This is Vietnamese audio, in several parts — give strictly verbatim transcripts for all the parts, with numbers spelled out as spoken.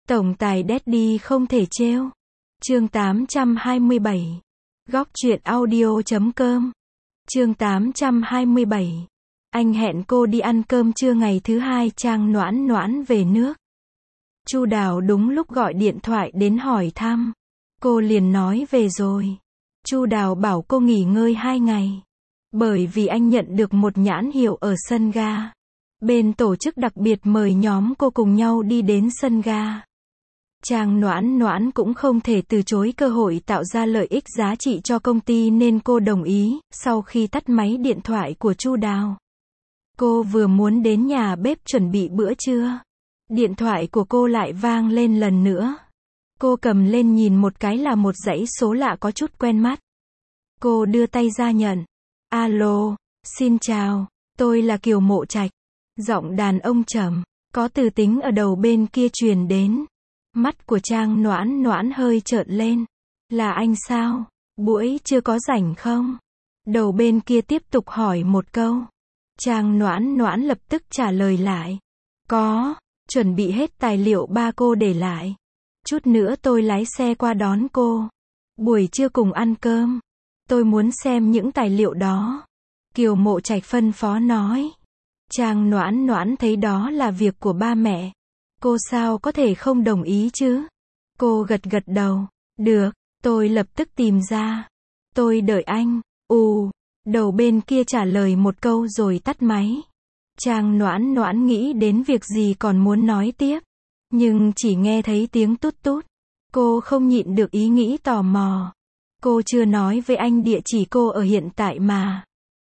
Tổng tài Daddy không thể trêu. Chương tám trăm hai mươi bảy. Góc truyện audio chấm com. Chương tám trăm hai mươi bảy. Anh hẹn cô đi ăn cơm trưa ngày thứ hai. Trang Noãn Noãn về nước. Chu Đào đúng lúc gọi điện thoại đến hỏi thăm. Cô liền nói về rồi. Chu Đào bảo cô nghỉ ngơi hai ngày. Bởi vì anh nhận được một nhãn hiệu ở sân ga. Bên tổ chức đặc biệt mời nhóm cô cùng nhau đi đến sân ga. Trang Noãn Noãn cũng không thể từ chối cơ hội tạo ra lợi ích giá trị cho công ty nên cô đồng ý. Sau khi tắt máy điện thoại của Chu Đào, cô vừa muốn đến nhà bếp chuẩn bị bữa trưa, điện thoại của cô lại vang lên lần nữa. Cô cầm lên nhìn một cái là một dãy số lạ có chút quen mắt. Cô đưa tay ra nhận. Alo, xin chào, tôi là Kiều Mộ Trạch. Giọng đàn ông trầm, có từ tính ở đầu bên kia truyền đến. Mắt của Trang Noãn Noãn hơi trợn lên. Là anh sao? Buổi trưa có rảnh không? Đầu bên kia tiếp tục hỏi một câu. Trang Noãn Noãn lập tức trả lời lại. Có, chuẩn bị hết tài liệu ba cô để lại. Chút nữa tôi lái xe qua đón cô. Buổi trưa cùng ăn cơm. Tôi muốn xem những tài liệu đó. Kiều Mộ Trạch phân phó nói. Trang Noãn Noãn thấy đó là việc của ba mẹ. Cô sao có thể không đồng ý chứ? Cô gật gật đầu. Được, tôi lập tức tìm ra. Tôi đợi anh. Ù, đầu bên kia trả lời một câu rồi tắt máy. Trang Noãn Noãn nghĩ đến việc gì còn muốn nói tiếp. Nhưng chỉ nghe thấy tiếng tút tút. Cô không nhịn được ý nghĩ tò mò. Cô chưa nói với anh địa chỉ cô ở hiện tại mà.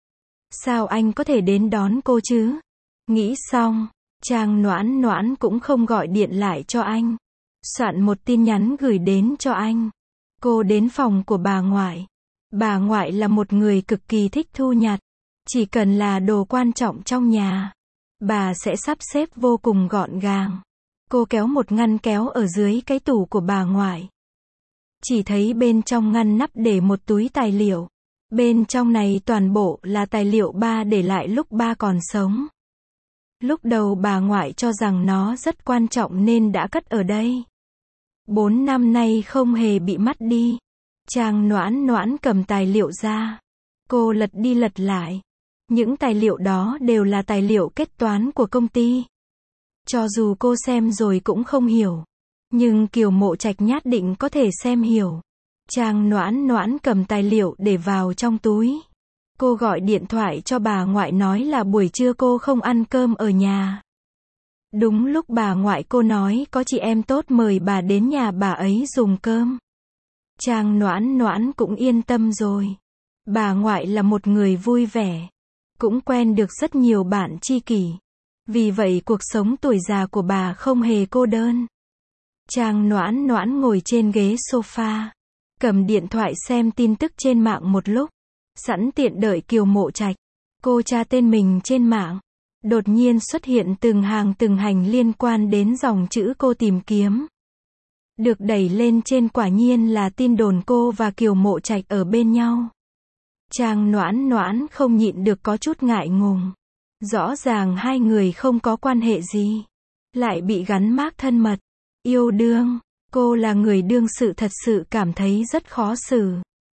Sao anh có thể đến đón cô chứ? Nghĩ xong, Trang Noãn Noãn cũng không gọi điện lại cho anh. Soạn một tin nhắn gửi đến cho anh. Cô đến phòng của bà ngoại. Bà ngoại là một người cực kỳ thích thu nhặt. Chỉ cần là đồ quan trọng trong nhà, bà sẽ sắp xếp vô cùng gọn gàng. Cô kéo một ngăn kéo ở dưới cái tủ của bà ngoại. Chỉ thấy bên trong ngăn nắp để một túi tài liệu. Bên trong này toàn bộ là tài liệu ba để lại lúc ba còn sống. Lúc đầu bà ngoại cho rằng nó rất quan trọng nên đã cất ở đây. Bốn năm nay không hề bị mất đi. Trang Noãn Noãn cầm tài liệu ra. Cô lật đi lật lại. Những tài liệu đó đều là tài liệu kết toán của công ty. Cho dù cô xem rồi cũng không hiểu. Nhưng Kiều Mộ Trạch nhất định có thể xem hiểu. Trang Noãn Noãn cầm tài liệu để vào trong túi. Cô gọi điện thoại cho bà ngoại nói là buổi trưa cô không ăn cơm ở nhà. Đúng lúc bà ngoại cô nói có chị em tốt mời bà đến nhà bà ấy dùng cơm. Trang Noãn Noãn cũng yên tâm rồi. Bà ngoại là một người vui vẻ. Cũng quen được rất nhiều bạn tri kỷ. Vì vậy cuộc sống tuổi già của bà không hề cô đơn. Trang Noãn Noãn ngồi trên ghế sofa. Cầm điện thoại xem tin tức trên mạng một lúc. Sẵn tiện đợi Kiều Mộ Trạch. Cô tra tên mình trên mạng. Đột nhiên xuất hiện từng hàng từng hành liên quan đến dòng chữ cô tìm kiếm. Được đẩy lên trên quả nhiên là tin đồn cô và Kiều Mộ Trạch ở bên nhau. Trang Noãn Noãn không nhịn được có chút ngại ngùng. Rõ ràng hai người không có quan hệ gì. Lại bị gắn mác thân mật. Yêu đương. Cô là người đương sự thật sự cảm thấy rất khó xử.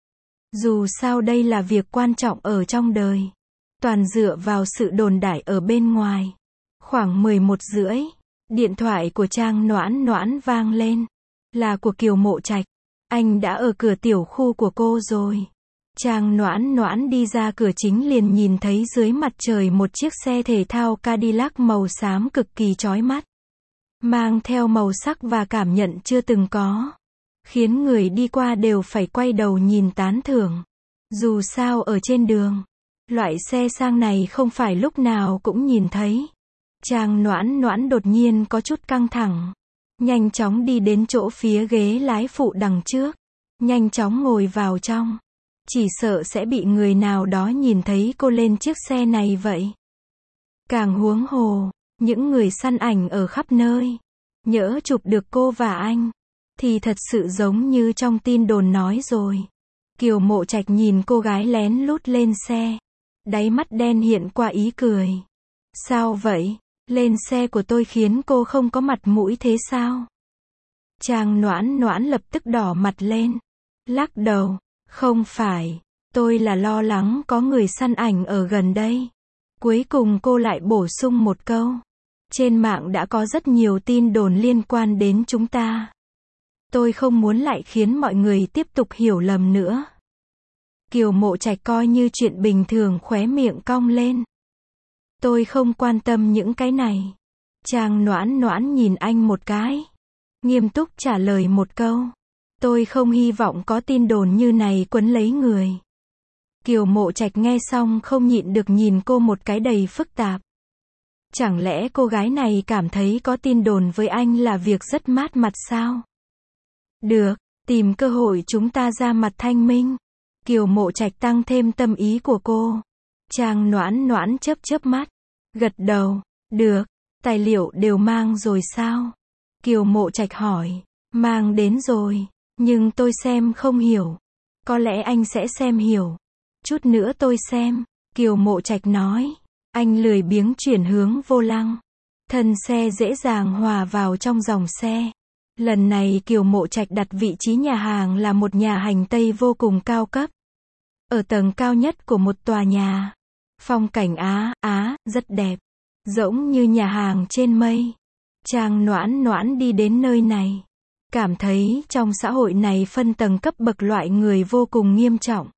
Dù sao đây là việc quan trọng ở trong đời. Toàn dựa vào sự đồn đại ở bên ngoài. Khoảng mười một rưỡi. Điện thoại của Trang Noãn Noãn vang lên. Là của Kiều Mộ Trạch. Anh đã ở cửa tiểu khu của cô rồi. Trang Noãn Noãn đi ra cửa chính liền nhìn thấy dưới mặt trời một chiếc xe thể thao Cadillac màu xám cực kỳ chói mắt. Mang theo màu sắc và cảm nhận chưa từng có. Khiến người đi qua đều phải quay đầu nhìn tán thưởng. Dù sao ở trên đường, loại xe sang này không phải lúc nào cũng nhìn thấy. Trang Noãn Noãn đột nhiên có chút căng thẳng. Nhanh chóng đi đến chỗ phía ghế lái phụ đằng trước. Nhanh chóng ngồi vào trong. Chỉ sợ sẽ bị người nào đó nhìn thấy cô lên chiếc xe này vậy. Càng huống hồ, những người săn ảnh ở khắp nơi. Nhỡ chụp được cô và anh. Thì thật sự giống như trong tin đồn nói rồi. Kiều Mộ Trạch nhìn cô gái lén lút lên xe. Đáy mắt đen hiện qua ý cười. Sao vậy? Lên xe của tôi khiến cô không có mặt mũi thế sao? Trang Noãn Noãn lập tức đỏ mặt lên. Lắc đầu. Không phải. Tôi là lo lắng có người săn ảnh ở gần đây. Cuối cùng cô lại bổ sung một câu. Trên mạng đã có rất nhiều tin đồn liên quan đến chúng ta. Tôi không muốn lại khiến mọi người tiếp tục hiểu lầm nữa. Kiều Mộ Trạch coi như chuyện bình thường, khóe miệng cong lên. Tôi không quan tâm những cái này. Trang Noãn Noãn nhìn anh một cái. Nghiêm túc trả lời một câu. Tôi không hy vọng có tin đồn như này quấn lấy người. Kiều Mộ Trạch nghe xong không nhịn được nhìn cô một cái đầy phức tạp. Chẳng lẽ cô gái này cảm thấy có tin đồn với anh là việc rất mát mặt sao? Được, tìm cơ hội chúng ta ra mặt thanh minh. Kiều Mộ Trạch tăng thêm tâm ý của cô. Trang Noãn Noãn chớp chớp mắt. Gật đầu. Được, tài liệu đều mang rồi sao? Kiều Mộ Trạch hỏi. Mang đến rồi, nhưng tôi xem không hiểu. Có lẽ anh sẽ xem hiểu. Chút nữa tôi xem. Kiều Mộ Trạch nói. Anh lười biếng chuyển hướng vô lăng. Thân xe dễ dàng hòa vào trong dòng xe. Lần này Kiều Mộ Trạch đặt vị trí nhà hàng là một nhà hành Tây vô cùng cao cấp. Ở tầng cao nhất của một tòa nhà. Phong cảnh Á, Á, rất đẹp. Giống như nhà hàng trên mây. Trang Noãn Noãn đi đến nơi này. Cảm thấy trong xã hội này phân tầng cấp bậc loại người vô cùng nghiêm trọng.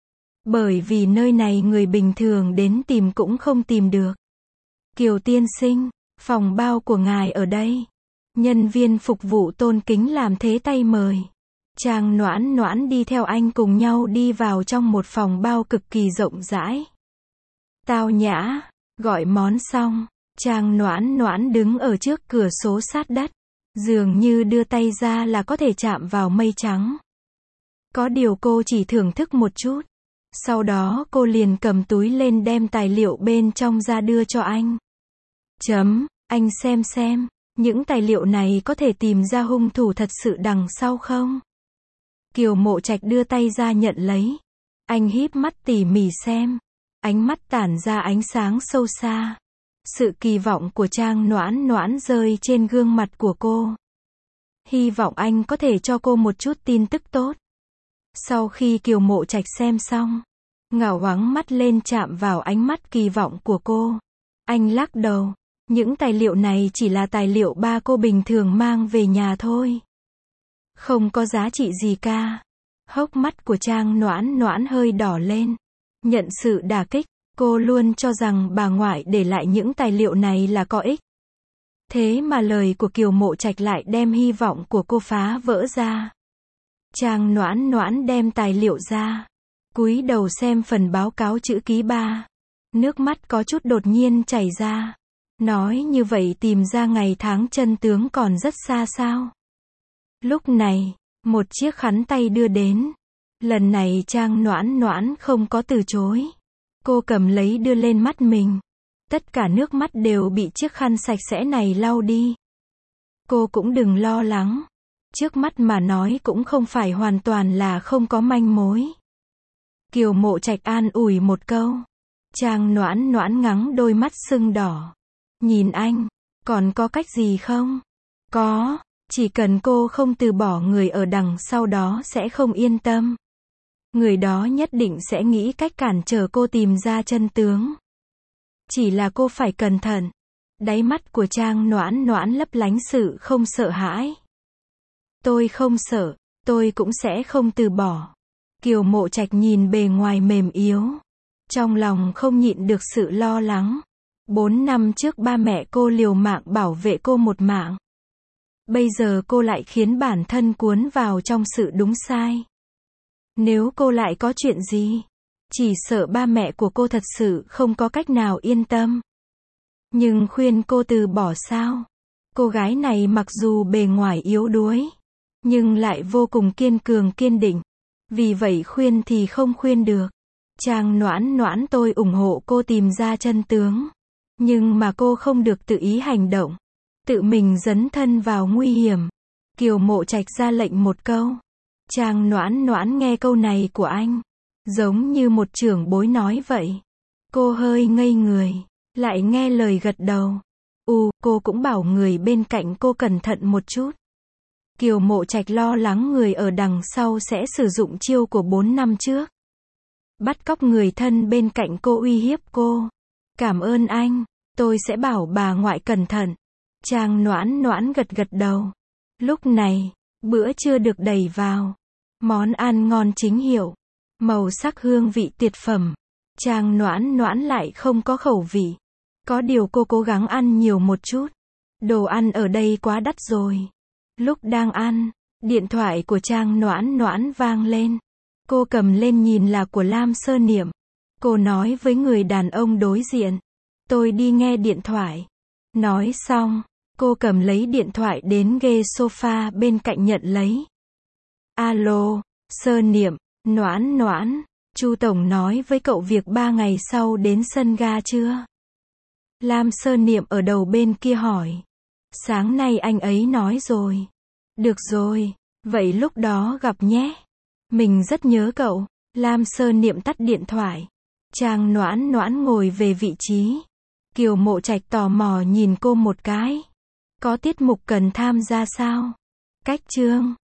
Bởi vì nơi này người bình thường đến tìm cũng không tìm được. Kiều tiên sinh, phòng bao của ngài ở đây. Nhân viên phục vụ tôn kính làm thế tay mời. Trang Noãn Noãn đi theo anh cùng nhau đi vào trong một phòng bao cực kỳ rộng rãi. Tao nhã, gọi món xong, Trang Noãn Noãn đứng ở trước cửa sổ sát đất. Dường như đưa tay ra là có thể chạm vào mây trắng. Có điều cô chỉ thưởng thức một chút. Sau đó cô liền cầm túi lên đem tài liệu bên trong ra đưa cho anh. Chấm, anh xem xem, những tài liệu này có thể tìm ra hung thủ thật sự đằng sau không? Kiều Mộ Trạch đưa tay ra nhận lấy. Anh híp mắt tỉ mỉ xem. Ánh mắt tản ra ánh sáng sâu xa. Sự kỳ vọng của Trang Noãn Noãn rơi trên gương mặt của cô. Hy vọng anh có thể cho cô một chút tin tức tốt. Sau khi Kiều Mộ Trạch xem xong, ngảo ngoáng mắt lên chạm vào ánh mắt kỳ vọng của cô. Anh lắc đầu. Những tài liệu này chỉ là tài liệu ba cô bình thường mang về nhà thôi. Không có giá trị gì cả. Hốc mắt của Trang Noãn Noãn hơi đỏ lên. Nhận sự đả kích. Cô luôn cho rằng bà ngoại để lại những tài liệu này là có ích. Thế mà lời của Kiều Mộ Trạch lại đem hy vọng của cô phá vỡ ra. Trang Noãn Noãn đem tài liệu ra. Cúi đầu xem phần báo cáo chữ ký ba. Nước mắt có chút đột nhiên chảy ra. Nói như vậy tìm ra ngày tháng chân tướng còn rất xa sao? Lúc này, một chiếc khăn tay đưa đến. Lần này Trang Noãn Noãn không có từ chối. Cô cầm lấy đưa lên mắt mình. Tất cả nước mắt đều bị chiếc khăn sạch sẽ này lau đi. Cô cũng đừng lo lắng. Trước mắt mà nói cũng không phải hoàn toàn là không có manh mối. Kiều Mộ Trạch an ủi một câu. Trang Noãn Noãn ngắng đôi mắt sưng đỏ. Nhìn anh, còn có cách gì không? Có, chỉ cần cô không từ bỏ người ở đằng sau đó sẽ không yên tâm. Người đó nhất định sẽ nghĩ cách cản trở cô tìm ra chân tướng. Chỉ là cô phải cẩn thận. Đáy mắt của Trang Noãn Noãn lấp lánh sự không sợ hãi. Tôi không sợ, tôi cũng sẽ không từ bỏ. Kiều Mộ Trạch nhìn bề ngoài mềm yếu. Trong lòng không nhịn được sự lo lắng. Bốn năm trước ba mẹ cô liều mạng bảo vệ cô một mạng. Bây giờ cô lại khiến bản thân cuốn vào trong sự đúng sai. Nếu cô lại có chuyện gì, chỉ sợ ba mẹ của cô thật sự không có cách nào yên tâm. Nhưng khuyên cô từ bỏ sao? Cô gái này mặc dù bề ngoài yếu đuối, nhưng lại vô cùng kiên cường kiên định. Vì vậy khuyên thì không khuyên được. Trang Noãn Noãn tôi ủng hộ cô tìm ra chân tướng. Nhưng mà cô không được tự ý hành động. Tự mình dấn thân vào nguy hiểm. Kiều Mộ Trạch ra lệnh một câu. Trang Noãn Noãn nghe câu này của anh. Giống như một trưởng bối nói vậy. Cô hơi ngây người. Lại nghe lời gật đầu. Ừ, cô cũng bảo người bên cạnh cô cẩn thận một chút. Kiều Mộ Trạch lo lắng người ở đằng sau sẽ sử dụng chiêu của bốn năm trước. Bắt cóc người thân bên cạnh cô uy hiếp cô. Cảm ơn anh, tôi sẽ bảo bà ngoại cẩn thận. Trang Noãn Noãn gật gật đầu. Lúc này, bữa trưa được đẩy vào. Món ăn ngon chính hiệu. Màu sắc hương vị tuyệt phẩm. Trang Noãn Noãn lại không có khẩu vị. Có điều cô cố gắng ăn nhiều một chút. Đồ ăn ở đây quá đắt rồi. Lúc đang ăn, điện thoại của Trang Noãn Noãn vang lên. Cô cầm lên nhìn là của Lam Sơ Niệm. Cô nói với người đàn ông đối diện. Tôi đi nghe điện thoại. Nói xong, cô cầm lấy điện thoại đến ghế sofa bên cạnh nhận lấy. Alo, Sơ Niệm, Noãn Noãn, Chu Tổng nói với cậu việc ba ngày sau đến sân ga chưa? Lam Sơ Niệm ở đầu bên kia hỏi. Sáng nay anh ấy nói rồi. Được rồi, vậy lúc đó gặp nhé. Mình rất nhớ cậu. Lam Sơ Niệm tắt điện thoại. Trang Noãn Noãn ngồi về vị trí. Kiều Mộ Trạch tò mò nhìn cô một cái. Có tiết mục cần tham gia sao? Cách chương